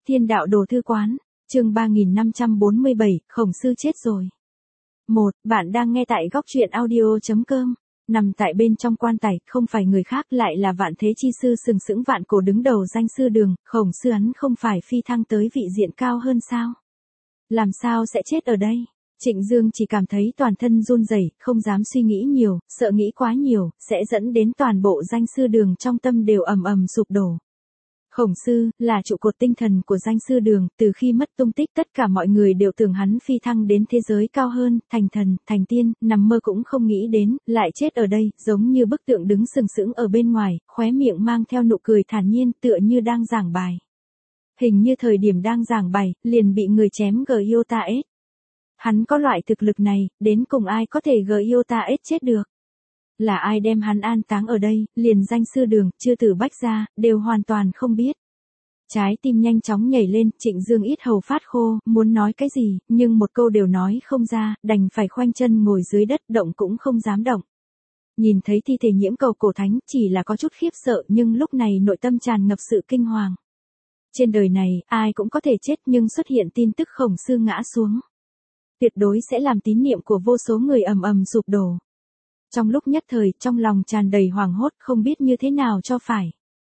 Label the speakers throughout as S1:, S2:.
S1: Thiên đạo đồ thư quán, chương 3547, Khổng Sư chết rồi. 1. Bạn đang nghe tại góc truyện audio.com. Nằm tại bên trong quan tài, không phải người khác lại là Vạn Thế Chi Sư sừng sững vạn cổ đứng đầu danh sư Đường, Khổng Sư hắn không phải phi thăng tới vị diện cao hơn sao? Làm sao sẽ chết ở đây? Trịnh Dương chỉ cảm thấy toàn thân run rẩy, không dám suy nghĩ nhiều, sợ nghĩ quá nhiều, sẽ dẫn đến toàn bộ danh sư Đường trong tâm đều ầm ầm sụp đổ. Khổng Sư, là trụ cột tinh thần của danh sư Đường, từ khi mất tung tích tất cả mọi người đều tưởng hắn phi thăng đến thế giới cao hơn, thành thần, thành tiên, nằm mơ cũng không nghĩ đến, lại chết ở đây, giống như bức tượng đứng sừng sững ở bên ngoài, khóe miệng mang theo nụ cười thản nhiên tựa như đang giảng bài. Hình như thời điểm đang giảng bài, liền bị người chém G.I.O.T.A.S. Hắn có loại thực lực này, đến cùng ai có thể G.I.O.T.A.S. chết được? Là ai đem hắn an táng ở đây, liền danh sư Đường, chư tử Bách Gia, đều hoàn toàn không biết. Trái tim nhanh chóng nhảy lên, Trịnh Dương yết hầu phát khô, muốn nói cái gì, nhưng một câu đều nói không ra, đành phải khoanh chân ngồi dưới đất, động cũng không dám động. Nhìn thấy thi thể Nhiễm Cầu cổ thánh, chỉ là có chút khiếp sợ nhưng lúc này nội tâm tràn ngập sự kinh hoàng. Trên đời này, ai cũng có thể chết nhưng xuất hiện tin tức Khổng Sư ngã xuống. Tuyệt đối sẽ làm tín niệm của vô số người ầm ầm sụp đổ. Trong lúc nhất thời, trong lòng tràn đầy hoảng hốt không biết như thế nào cho phải.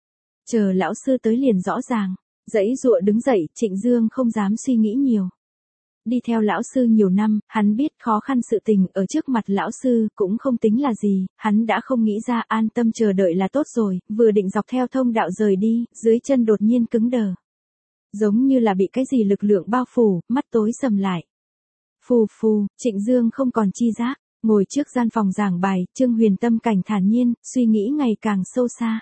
S1: Chờ lão sư tới liền rõ ràng, giãy giụa đứng dậy, Trịnh Dương không dám suy nghĩ nhiều. Đi theo lão sư nhiều năm, hắn biết khó khăn sự tình ở trước mặt lão sư cũng không tính là gì, hắn đã không nghĩ ra an tâm chờ đợi là tốt rồi, vừa định dọc theo thông đạo rời đi, dưới chân đột nhiên cứng đờ. Giống như là bị cái gì lực lượng bao phủ, mắt tối sầm lại. Phù phù, Trịnh Dương không còn chi giác. Ngồi trước gian phòng giảng bài, Trương Huyền tâm cảnh thản nhiên, suy nghĩ ngày càng sâu xa.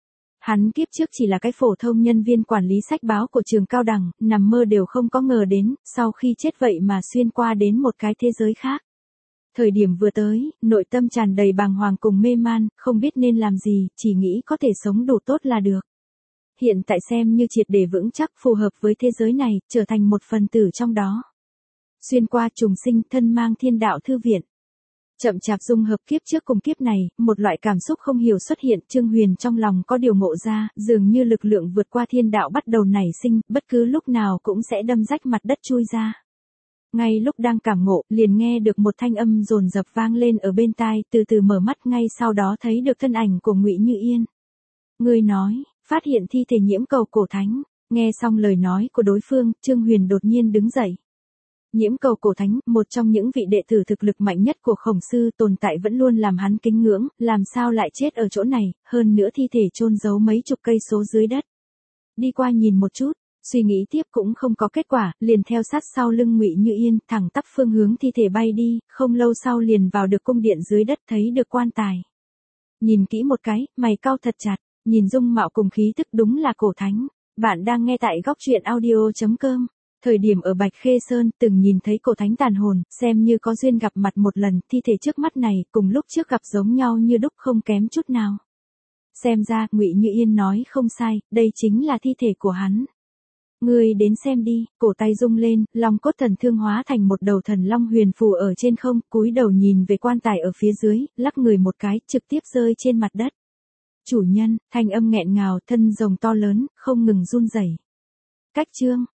S1: Hắn kiếp trước chỉ là cái phổ thông nhân viên quản lý sách báo của trường cao đẳng, nằm mơ đều không có ngờ đến, sau khi chết vậy mà xuyên qua đến một cái thế giới khác. Thời điểm vừa tới, nội tâm tràn đầy bàng hoàng cùng mê man, không biết nên làm gì, chỉ nghĩ có thể sống đủ tốt là được. Hiện tại xem như triệt để vững chắc phù hợp với thế giới này, trở thành một phần tử trong đó. Xuyên qua trùng sinh, thân mang thiên đạo thư viện. Chậm chạp dung hợp kiếp trước cùng kiếp này, một loại cảm xúc không hiểu xuất hiện, Trương Huyền trong lòng có điều ngộ ra, dường như lực lượng vượt qua thiên đạo bắt đầu nảy sinh, bất cứ lúc nào cũng sẽ đâm rách mặt đất chui ra. Ngay lúc đang cảm ngộ, liền nghe được một thanh âm dồn dập vang lên ở bên tai, từ từ mở mắt ngay sau đó thấy được thân ảnh của Ngụy Như Yên. Người nói, phát hiện thi thể Nhiễm Cầu cổ thánh, nghe xong lời nói của đối phương, Trương Huyền đột nhiên đứng dậy. Nhiễm Cầu cổ thánh, một trong những vị đệ tử thực lực mạnh nhất của Khổng Sư tồn tại vẫn luôn làm hắn kính ngưỡng, làm sao lại chết ở chỗ này, hơn nữa thi thể chôn giấu mấy chục cây số dưới đất. Đi qua nhìn một chút, suy nghĩ tiếp cũng không có kết quả, liền theo sát sau lưng Ngụy Như Yên, thẳng tắp phương hướng thi thể bay đi, không lâu sau liền vào được cung điện dưới đất thấy được quan tài. Nhìn kỹ một cái, mày cau thật chặt, nhìn dung mạo cùng khí tức đúng là cổ thánh. Bạn đang nghe tại góc truyện audio.com. Thời điểm ở Bạch Khê Sơn, từng nhìn thấy cổ thánh tàn hồn, xem như có duyên gặp mặt một lần, thi thể trước mắt này, cùng lúc trước gặp giống nhau như đúc không kém chút nào. Xem ra, Ngụy Như Yên nói không sai, đây chính là thi thể của hắn. Ngươi đến xem đi, cổ tay rung lên, long cốt thần thương hóa thành một đầu thần long huyền phù ở trên không, cúi đầu nhìn về quan tài ở phía dưới, lắc người một cái, trực tiếp rơi trên mặt đất. Chủ nhân, thanh âm nghẹn ngào, thân rồng to lớn, không ngừng run rẩy. Cách chương